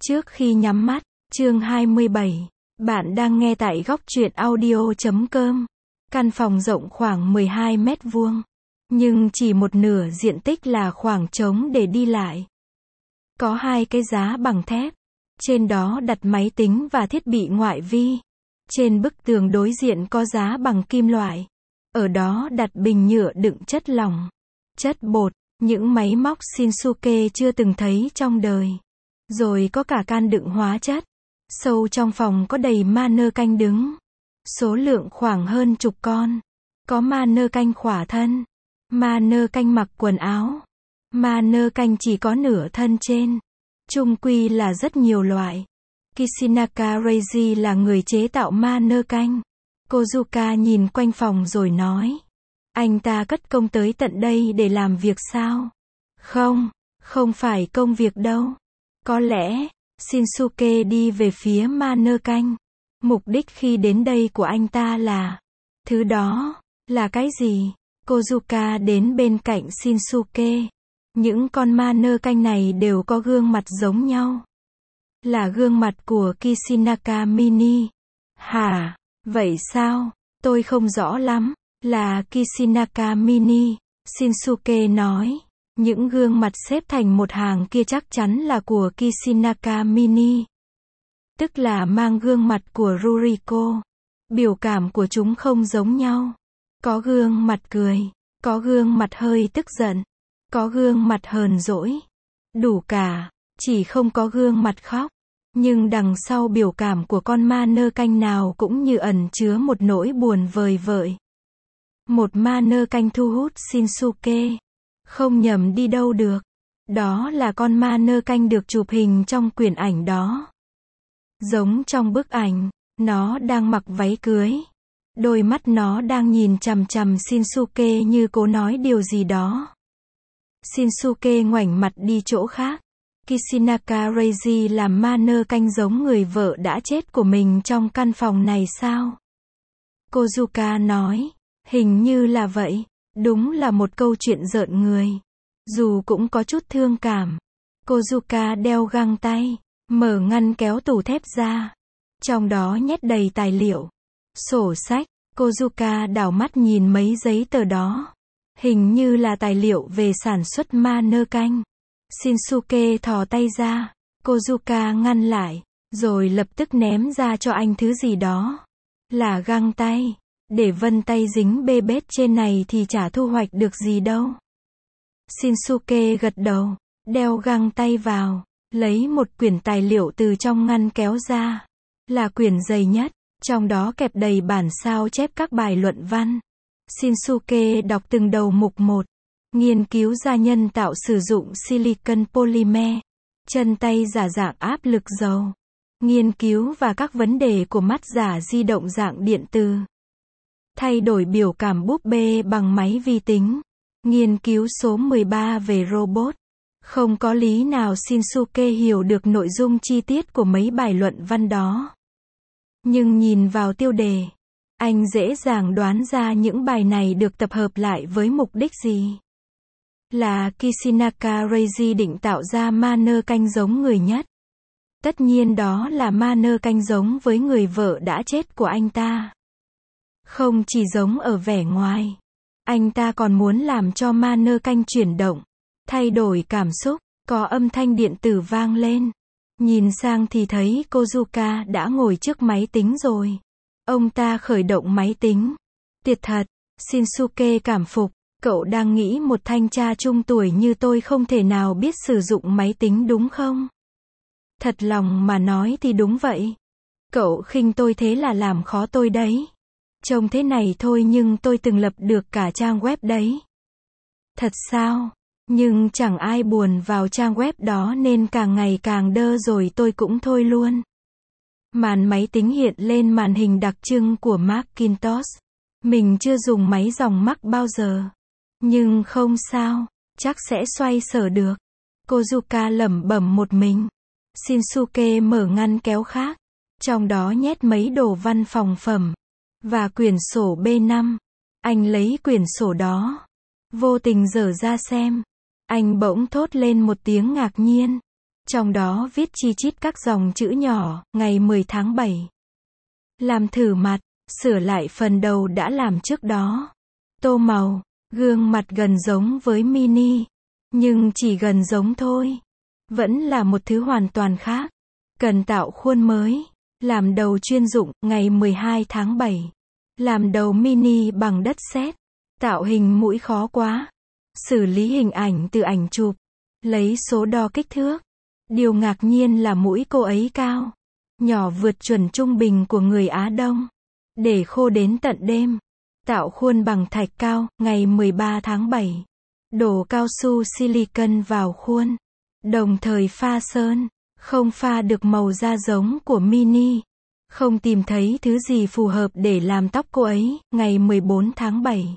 Trước khi nhắm mắt, chương 27. Bạn đang nghe tại góc truyện audio.com. Căn phòng rộng khoảng 12 mét vuông, nhưng chỉ một nửa diện tích là khoảng trống để đi lại. Có hai cái giá bằng thép, trên đó đặt máy tính và thiết bị ngoại vi. Trên bức tường đối diện có giá bằng kim loại. Ở đó đặt bình nhựa đựng chất lỏng, chất bột, những máy móc Shinsuke chưa từng thấy trong đời. Rồi có cả can đựng hóa chất. Sâu trong phòng có đầy ma nơ canh đứng. Số lượng khoảng hơn chục con. Có ma nơ canh khỏa thân, ma nơ canh mặc quần áo, ma nơ canh chỉ có nửa thân trên. Chung quy là rất nhiều loại. Kishinaka Reiji là người chế tạo ma nơ canh. Kozuka nhìn quanh phòng rồi nói. Anh ta cất công tới tận đây để làm việc sao? Không, không phải công việc đâu. Có lẽ, Shinsuke đi về phía ma nơ canh. Mục đích khi đến đây của anh ta là... Thứ đó, là cái gì? Kozuka đến bên cạnh Shinsuke. Những con ma nơ canh này đều có gương mặt giống nhau. Là gương mặt của Kishinaka Mini. Hả? Vậy sao? Tôi không rõ lắm. Là Kishinaka Mini. Shinsuke nói. Những gương mặt xếp thành một hàng kia chắc chắn là của Kishinaka Mini. Tức là mang gương mặt của Ruriko. Biểu cảm của chúng không giống nhau. Có gương mặt cười, có gương mặt hơi tức giận, có gương mặt hờn dỗi. Đủ cả, chỉ không có gương mặt khóc. Nhưng đằng sau biểu cảm của con ma nơ canh nào cũng như ẩn chứa một nỗi buồn vời vợi. Một ma nơ canh thu hút Shinsuke. Không nhầm đi đâu được. Đó là con ma nơ canh được chụp hình trong quyển ảnh đó. Giống trong bức ảnh, nó đang mặc váy cưới. Đôi mắt nó đang nhìn chằm chằm Shinsuke như cố nói điều gì đó. Shinsuke ngoảnh mặt đi chỗ khác. Kishinaka Reiji làm ma nơ canh giống người vợ đã chết của mình trong căn phòng này sao? Kozuka nói. Hình như là vậy. Đúng là một câu chuyện rợn người. Dù cũng có chút thương cảm. Kozuka đeo găng tay, mở ngăn kéo tủ thép ra. Trong đó nhét đầy tài liệu, sổ sách. Kozuka đảo mắt nhìn mấy giấy tờ đó. Hình như là tài liệu về sản xuất ma nơ canh. Shinsuke thò tay ra. Kozuka ngăn lại, rồi lập tức ném ra cho anh thứ gì đó. Là găng tay. Để vân tay dính bê bết trên này thì chả thu hoạch được gì đâu. Shinsuke gật đầu, đeo găng tay vào, lấy một quyển tài liệu từ trong ngăn kéo ra. Là quyển dày nhất, trong đó kẹp đầy bản sao chép các bài luận văn. Shinsuke đọc từng đầu mục một. Nghiên cứu da nhân tạo sử dụng silicon polymer. Chân tay giả dạng áp lực dầu. Nghiên cứu và các vấn đề của mắt giả di động dạng điện từ. Thay đổi biểu cảm búp bê bằng máy vi tính. Nghiên cứu số 13 về robot. Không có lý nào Shinsuke hiểu được nội dung chi tiết của mấy bài luận văn đó. Nhưng nhìn vào tiêu đề, anh dễ dàng đoán ra những bài này được tập hợp lại với mục đích gì. Là Kishinaka Reiji định tạo ra ma nơ canh giống người nhất. Tất nhiên đó là ma nơ canh giống với người vợ đã chết của anh ta. Không chỉ giống ở vẻ ngoài, anh ta còn muốn làm cho ma nơ canh chuyển động, thay đổi cảm xúc, có âm thanh điện tử vang lên. Nhìn sang thì thấy Kozuka đã ngồi trước máy tính rồi. Ông ta khởi động máy tính. Tuyệt thật, Shinsuke cảm phục, cậu đang nghĩ một thanh tra trung tuổi như tôi không thể nào biết sử dụng máy tính đúng không? Thật lòng mà nói thì đúng vậy. Cậu khinh tôi thế là làm khó tôi đấy. Trông thế này thôi nhưng tôi từng lập được cả trang web đấy. Thật sao? Nhưng chẳng ai buồn vào trang web đó nên càng ngày càng đơ rồi tôi cũng thôi luôn. Màn máy tính hiện lên màn hình đặc trưng của Macintosh. Mình chưa dùng máy dòng Mac bao giờ. Nhưng không sao, chắc sẽ xoay sở được. Kozuka lẩm bẩm một mình. Shinsuke mở ngăn kéo khác. Trong đó nhét mấy đồ văn phòng phẩm. Và quyển sổ B5. Anh lấy quyển sổ đó. Vô tình dở ra xem. Anh bỗng thốt lên một tiếng ngạc nhiên. Trong đó viết chi chít các dòng chữ nhỏ, ngày 10 tháng 7. Làm thử mặt, sửa lại phần đầu đã làm trước đó. Tô màu, gương mặt gần giống với mini. Nhưng chỉ gần giống thôi. Vẫn là một thứ hoàn toàn khác. Cần tạo khuôn mới. Làm đầu chuyên dụng, ngày 12 tháng 7. Làm đầu mini bằng đất sét. Tạo hình mũi khó quá. Xử lý hình ảnh từ ảnh chụp. Lấy số đo kích thước. Điều ngạc nhiên là mũi cô ấy cao. Nhỏ vượt chuẩn trung bình của người Á Đông. Để khô đến tận đêm. Tạo khuôn bằng thạch cao, ngày 13 tháng 7. Đổ cao su silicon vào khuôn. Đồng thời pha sơn. Không pha được màu da giống của mini. Không tìm thấy thứ gì phù hợp để làm tóc cô ấy, ngày 14 tháng 7.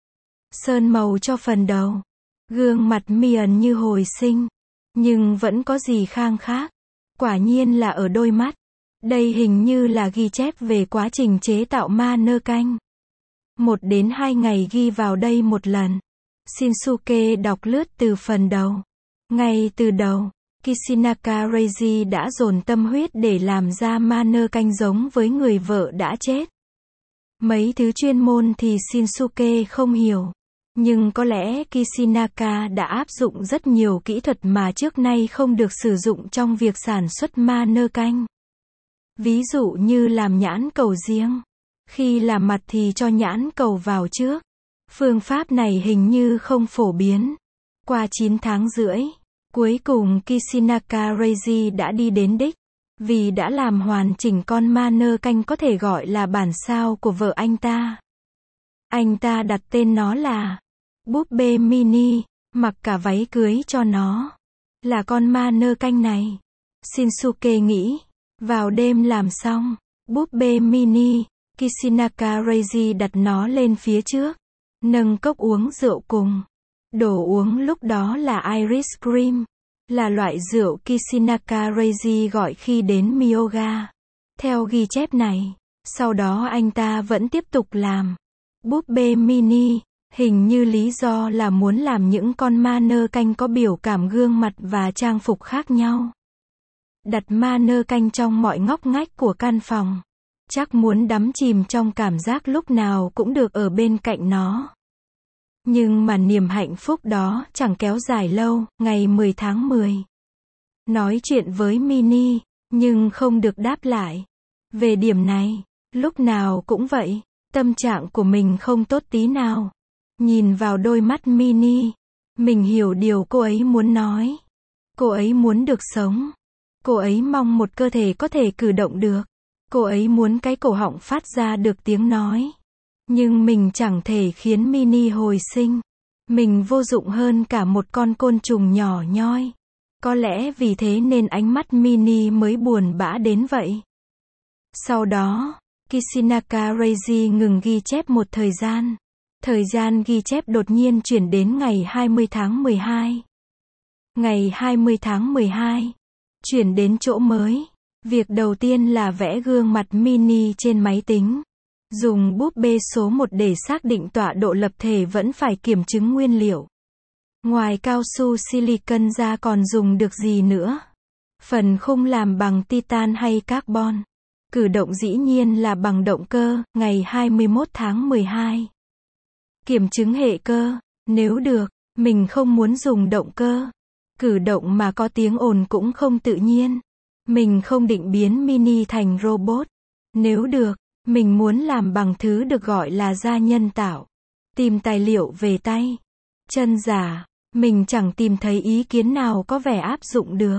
Sơn màu cho phần đầu. Gương mặt Mian như hồi sinh. Nhưng vẫn có gì khang khác. Quả nhiên là ở đôi mắt. Đây hình như là ghi chép về quá trình chế tạo ma nơ canh. 1 đến 2 ngày ghi vào đây một lần. Shinsuke đọc lướt từ phần đầu. Ngay từ đầu, Kishinaka Reiji đã dồn tâm huyết để làm ra ma nơ canh giống với người vợ đã chết. Mấy thứ chuyên môn thì Shinsuke không hiểu. Nhưng có lẽ Kishinaka đã áp dụng rất nhiều kỹ thuật mà trước nay không được sử dụng trong việc sản xuất ma nơ canh. Ví dụ như làm nhãn cầu riêng. Khi làm mặt thì cho nhãn cầu vào trước. Phương pháp này hình như không phổ biến. Qua 9 tháng rưỡi, cuối cùng Kishinaka Reiji đã đi đến đích. Vì đã làm hoàn chỉnh con ma nơ canh có thể gọi là bản sao của vợ anh ta. Anh ta đặt tên nó là búp bê mini, mặc cả váy cưới cho nó. Là con ma nơ canh này. Shinsuke nghĩ. Vào đêm làm xong, búp bê mini, Kishinaka Reiji đặt nó lên phía trước. Nâng cốc uống rượu cùng. Đồ uống lúc đó là Iris Cream. Là loại rượu Kishinaka Reiji gọi khi đến Myoga. Theo ghi chép này, sau đó anh ta vẫn tiếp tục làm búp bê mini. Hình như lý do là muốn làm những con ma nơ canh có biểu cảm gương mặt và trang phục khác nhau. Đặt ma nơ canh trong mọi ngóc ngách của căn phòng. Chắc muốn đắm chìm trong cảm giác lúc nào cũng được ở bên cạnh nó. Nhưng mà niềm hạnh phúc đó chẳng kéo dài lâu, ngày 10 tháng 10. Nói chuyện với Mini, nhưng không được đáp lại. Về điểm này, lúc nào cũng vậy, tâm trạng của mình không tốt tí nào. Nhìn vào đôi mắt Mini, mình hiểu điều cô ấy muốn nói. Cô ấy muốn được sống. Cô ấy mong một cơ thể có thể cử động được. Cô ấy muốn cái cổ họng phát ra được tiếng nói. Nhưng mình chẳng thể khiến Mini hồi sinh. Mình vô dụng hơn cả một con côn trùng nhỏ nhoi. Có lẽ vì thế nên ánh mắt Mini mới buồn bã đến vậy. Sau đó, Kishinaka Reiji ngừng ghi chép một thời gian. Thời gian ghi chép đột nhiên chuyển đến ngày 20 tháng 12. Ngày 20 tháng 12. Chuyển đến chỗ mới. Việc đầu tiên là vẽ gương mặt Mini trên máy tính. Dùng búp bê số 1 để xác định tọa độ lập thể vẫn phải kiểm chứng nguyên liệu. Ngoài cao su silicon ra còn dùng được gì nữa? Phần khung làm bằng titan hay carbon? Cử động dĩ nhiên là bằng động cơ, ngày 21 tháng 12. Kiểm chứng hệ cơ, nếu được, mình không muốn dùng động cơ. Cử động mà có tiếng ồn cũng không tự nhiên. Mình không định biến Mini thành robot. Nếu được, mình muốn làm bằng thứ được gọi là da nhân tạo. Tìm tài liệu về tay. Chân giả, mình chẳng tìm thấy ý kiến nào có vẻ áp dụng được.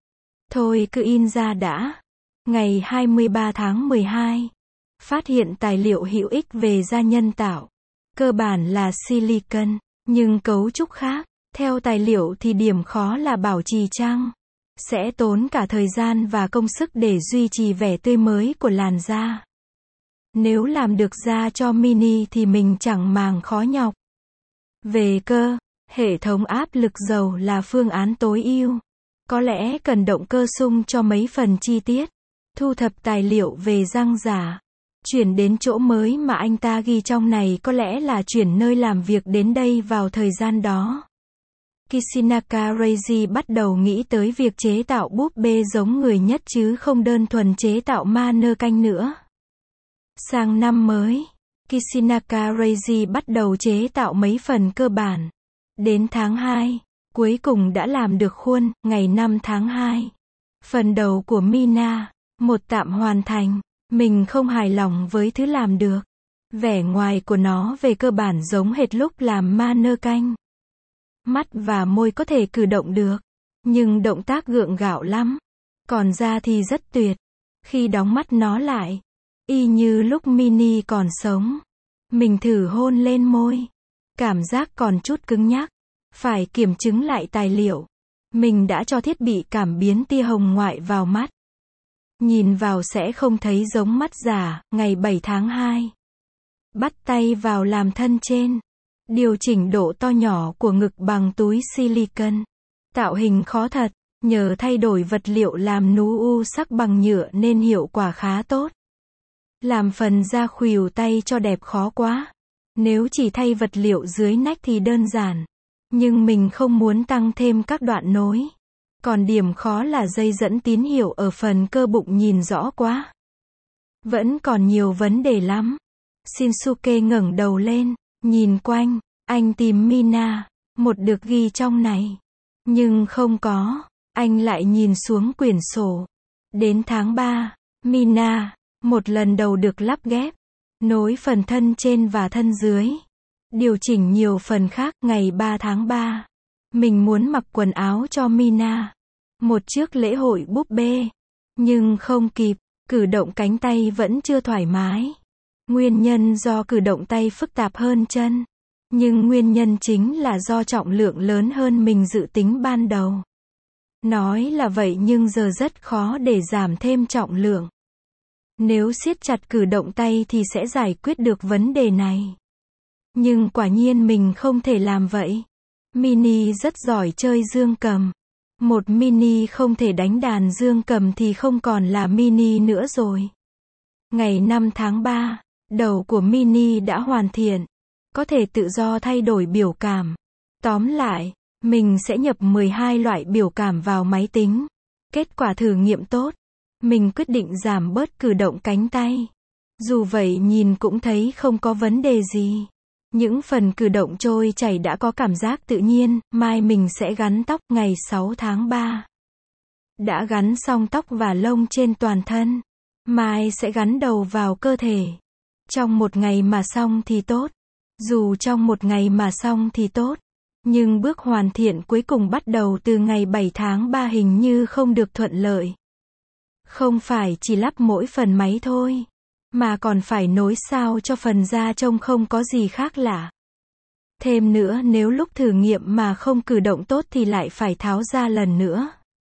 Thôi cứ in ra đã. Ngày 23 tháng 12. Phát hiện tài liệu hữu ích về da nhân tạo. Cơ bản là silicon, nhưng cấu trúc khác. Theo tài liệu thì điểm khó là bảo trì trang. Sẽ tốn cả thời gian và công sức để duy trì vẻ tươi mới của làn da. Nếu làm được da cho Mini thì mình chẳng màng khó nhọc. Về cơ, hệ thống áp lực dầu là phương án tối ưu. Có lẽ cần động cơ sung cho mấy phần chi tiết. Thu thập tài liệu về răng giả. Chuyển đến chỗ mới mà anh ta ghi trong này có lẽ là chuyển nơi làm việc đến đây vào thời gian đó. Kishinaka Reiji bắt đầu nghĩ tới việc chế tạo búp bê giống người nhất chứ không đơn thuần chế tạo mannequin nữa. Sang năm mới, Kishinaka Reiji bắt đầu chế tạo mấy phần cơ bản. Đến tháng 2, cuối cùng đã làm được khuôn, ngày 5 tháng 2. Phần đầu của Mina, một tạm hoàn thành. Mình không hài lòng với thứ làm được. Vẻ ngoài của nó về cơ bản giống hệt lúc làm mannequin. Mắt và môi có thể cử động được, nhưng động tác gượng gạo lắm. Còn da thì rất tuyệt. Khi đóng mắt nó lại, y như lúc Minnie còn sống. Mình thử hôn lên môi. Cảm giác còn chút cứng nhắc. Phải kiểm chứng lại tài liệu. Mình đã cho thiết bị cảm biến tia hồng ngoại vào mắt. Nhìn vào sẽ không thấy giống mắt giả. Ngày 7 tháng 2. Bắt tay vào làm thân trên. Điều chỉnh độ to nhỏ của ngực bằng túi silicon. Tạo hình khó thật. Nhờ thay đổi vật liệu làm nu sắc bằng nhựa nên hiệu quả khá tốt. Làm phần da khuỷu tay cho đẹp khó quá. Nếu chỉ thay vật liệu dưới nách thì đơn giản. Nhưng mình không muốn tăng thêm các đoạn nối. Còn điểm khó là dây dẫn tín hiệu ở phần cơ bụng nhìn rõ quá. Vẫn còn nhiều vấn đề lắm. Shinsuke ngẩng đầu lên, nhìn quanh, anh tìm Mina, một được ghi trong này. Nhưng không có, anh lại nhìn xuống quyển sổ. Đến tháng 3, Mina, một lần đầu được lắp ghép, nối phần thân trên và thân dưới. Điều chỉnh nhiều phần khác. Ngày 3 tháng 3, mình muốn mặc quần áo cho Mina. Một chiếc lễ hội búp bê. Nhưng không kịp, cử động cánh tay vẫn chưa thoải mái. Nguyên nhân do cử động tay phức tạp hơn chân. Nhưng nguyên nhân chính là do trọng lượng lớn hơn mình dự tính ban đầu. Nói là vậy nhưng giờ rất khó để giảm thêm trọng lượng. Nếu siết chặt cử động tay thì sẽ giải quyết được vấn đề này. Nhưng quả nhiên mình không thể làm vậy. Minnie rất giỏi chơi dương cầm. Một Minnie không thể đánh đàn dương cầm thì không còn là Minnie nữa rồi. Ngày 5 tháng 3, đầu của Minnie đã hoàn thiện. Có thể tự do thay đổi biểu cảm. Tóm lại, mình sẽ nhập 12 loại biểu cảm vào máy tính. Kết quả thử nghiệm tốt. Mình quyết định giảm bớt cử động cánh tay. Dù vậy nhìn cũng thấy không có vấn đề gì. Những phần cử động trôi chảy đã có cảm giác tự nhiên. Mai mình sẽ gắn tóc. Ngày 6 tháng 3. Đã gắn xong tóc và lông trên toàn thân. Mai sẽ gắn đầu vào cơ thể. Trong một ngày mà xong thì tốt. Dù trong một ngày mà xong thì tốt. Nhưng bước hoàn thiện cuối cùng bắt đầu từ ngày 7 tháng 3 hình như không được thuận lợi. Không phải chỉ lắp mỗi phần máy thôi. Mà còn phải nối sao cho phần da trông không có gì khác lạ. Thêm nữa nếu lúc thử nghiệm mà không cử động tốt thì lại phải tháo ra lần nữa.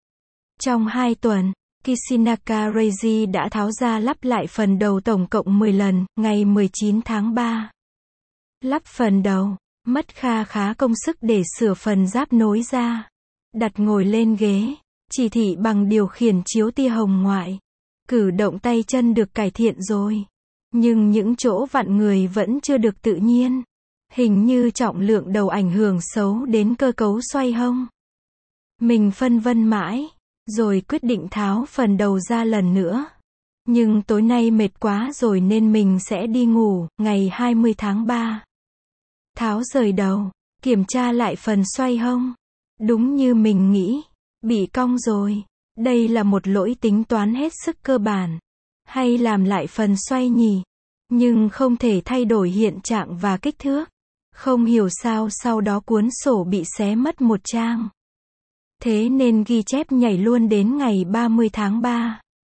Trong 2 tuần, Kishinaka Reiji đã tháo ra lắp lại phần đầu tổng cộng 10 lần. Ngày 19 tháng 3. Lắp phần đầu, mất khá công sức để sửa phần giáp nối ra. Đặt ngồi lên ghế, chỉ thị bằng điều khiển chiếu tia hồng ngoại. Cử động tay chân được cải thiện rồi. Nhưng những chỗ vặn người vẫn chưa được tự nhiên. Hình như trọng lượng đầu ảnh hưởng xấu đến cơ cấu xoay hông. Mình phân vân mãi, rồi quyết định tháo phần đầu ra lần nữa. Nhưng tối nay mệt quá rồi nên mình sẽ đi ngủ. Ngày 20 tháng 3. Tháo rời đầu, kiểm tra lại phần xoay hông. Đúng như mình nghĩ, bị cong rồi. Đây là một lỗi tính toán hết sức cơ bản. Hay làm lại phần xoay nhỉ? Nhưng không thể thay đổi hiện trạng và kích thước. Không hiểu sao sau đó cuốn sổ bị xé mất một trang. Thế nên ghi chép nhảy luôn đến ngày 30 tháng 3.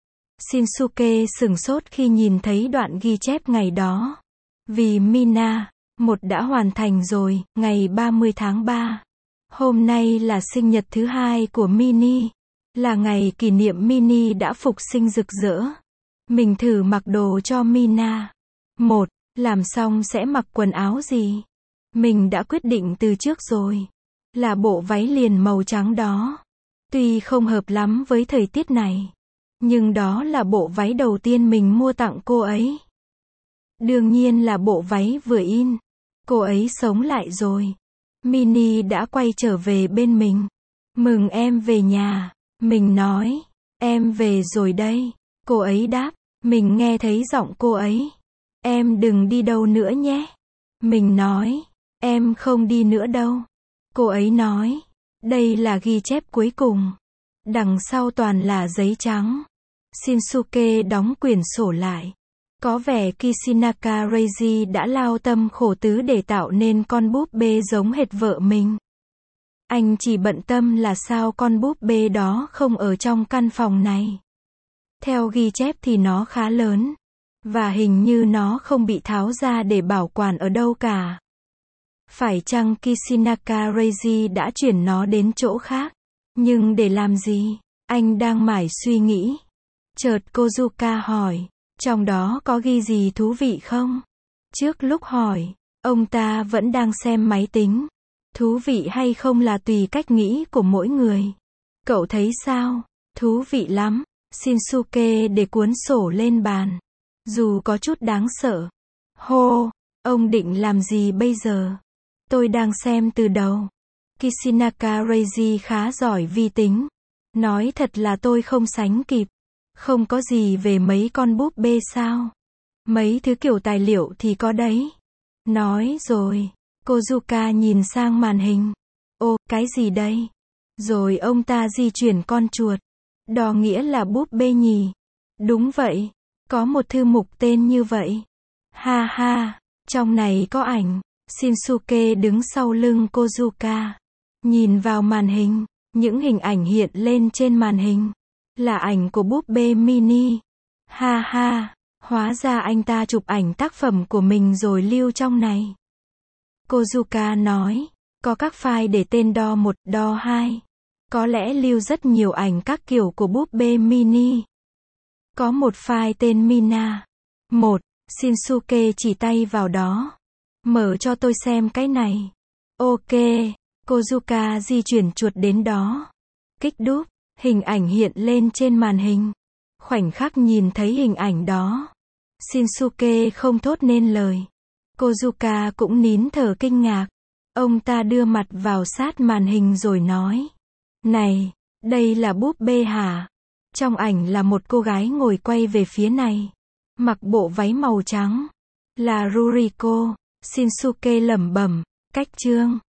Shinsuke sửng sốt khi nhìn thấy đoạn ghi chép ngày đó. Vì Mina, một đã hoàn thành rồi. Ngày 30 tháng 3. Hôm nay là sinh nhật thứ 2 của Minnie. Là ngày kỷ niệm Minnie đã phục sinh rực rỡ. Mình thử mặc đồ cho Mina. 1. Làm xong sẽ mặc quần áo gì? Mình đã quyết định từ trước rồi. Là bộ váy liền màu trắng đó. Tuy không hợp lắm với thời tiết này. Nhưng đó là bộ váy đầu tiên mình mua tặng cô ấy. Đương nhiên là bộ váy vừa in. Cô ấy sống lại rồi. Mini đã quay trở về bên mình. Mừng em về nhà. Mình nói, em về rồi đây. Cô ấy đáp, mình nghe thấy giọng cô ấy. Em đừng đi đâu nữa nhé. Mình nói, em không đi nữa đâu. Cô ấy nói, đây là ghi chép cuối cùng. Đằng sau toàn là giấy trắng. Shinsuke đóng quyển sổ lại. Có vẻ Kishinaka Reiji đã lao tâm khổ tứ để tạo nên con búp bê giống hệt vợ mình. Anh chỉ bận tâm là sao con búp bê đó không ở trong căn phòng này. Theo ghi chép thì nó khá lớn. Và hình như nó không bị tháo ra để bảo quản ở đâu cả. Phải chăng Kishinaka Reiji đã chuyển nó đến chỗ khác? Nhưng để làm gì? Anh đang mải suy nghĩ. Chợt Kozuka hỏi, trong đó có ghi gì thú vị không? Trước lúc hỏi, ông ta vẫn đang xem máy tính. Thú vị hay không là tùy cách nghĩ của mỗi người. Cậu thấy sao? Thú vị lắm. Shinsuke để cuốn sổ lên bàn. Dù có chút đáng sợ. Hô, ông định làm gì bây giờ? Tôi đang xem từ đầu. Kishinaka Reiji khá giỏi vi tính. Nói thật là tôi không sánh kịp. Không có gì về mấy con búp bê sao? Mấy thứ kiểu tài liệu thì có đấy. Nói rồi. Kozuka nhìn sang màn hình. Ô, cái gì đây? Rồi ông ta di chuyển con chuột. Đó nghĩa là búp bê nhỉ? Đúng vậy. Có một thư mục tên như vậy. Ha ha, trong này có ảnh. Shinsuke đứng sau lưng Kozuka. Nhìn vào màn hình, những hình ảnh hiện lên trên màn hình. Là ảnh của búp bê mini. Ha ha, hóa ra anh ta chụp ảnh tác phẩm của mình rồi lưu trong này. Kozuka nói, có các file để tên DO 1, DO 2. Có lẽ lưu rất nhiều ảnh các kiểu của búp bê mini. Có một file tên Mina. 1. Shinsuke chỉ tay vào đó. Mở cho tôi xem cái này. Ok. Kozuka di chuyển chuột đến đó. Kích đúp. Hình ảnh hiện lên trên màn hình. Khoảnh khắc nhìn thấy hình ảnh đó. Shinsuke không thốt nên lời. Kozuka cũng nín thở kinh ngạc. Ông ta đưa mặt vào sát màn hình rồi nói. Này, đây là búp bê hả? Trong ảnh là một cô gái ngồi quay về phía này. Mặc bộ váy màu trắng. Là Ruriko. Shinsuke lẩm bẩm. Cách chương.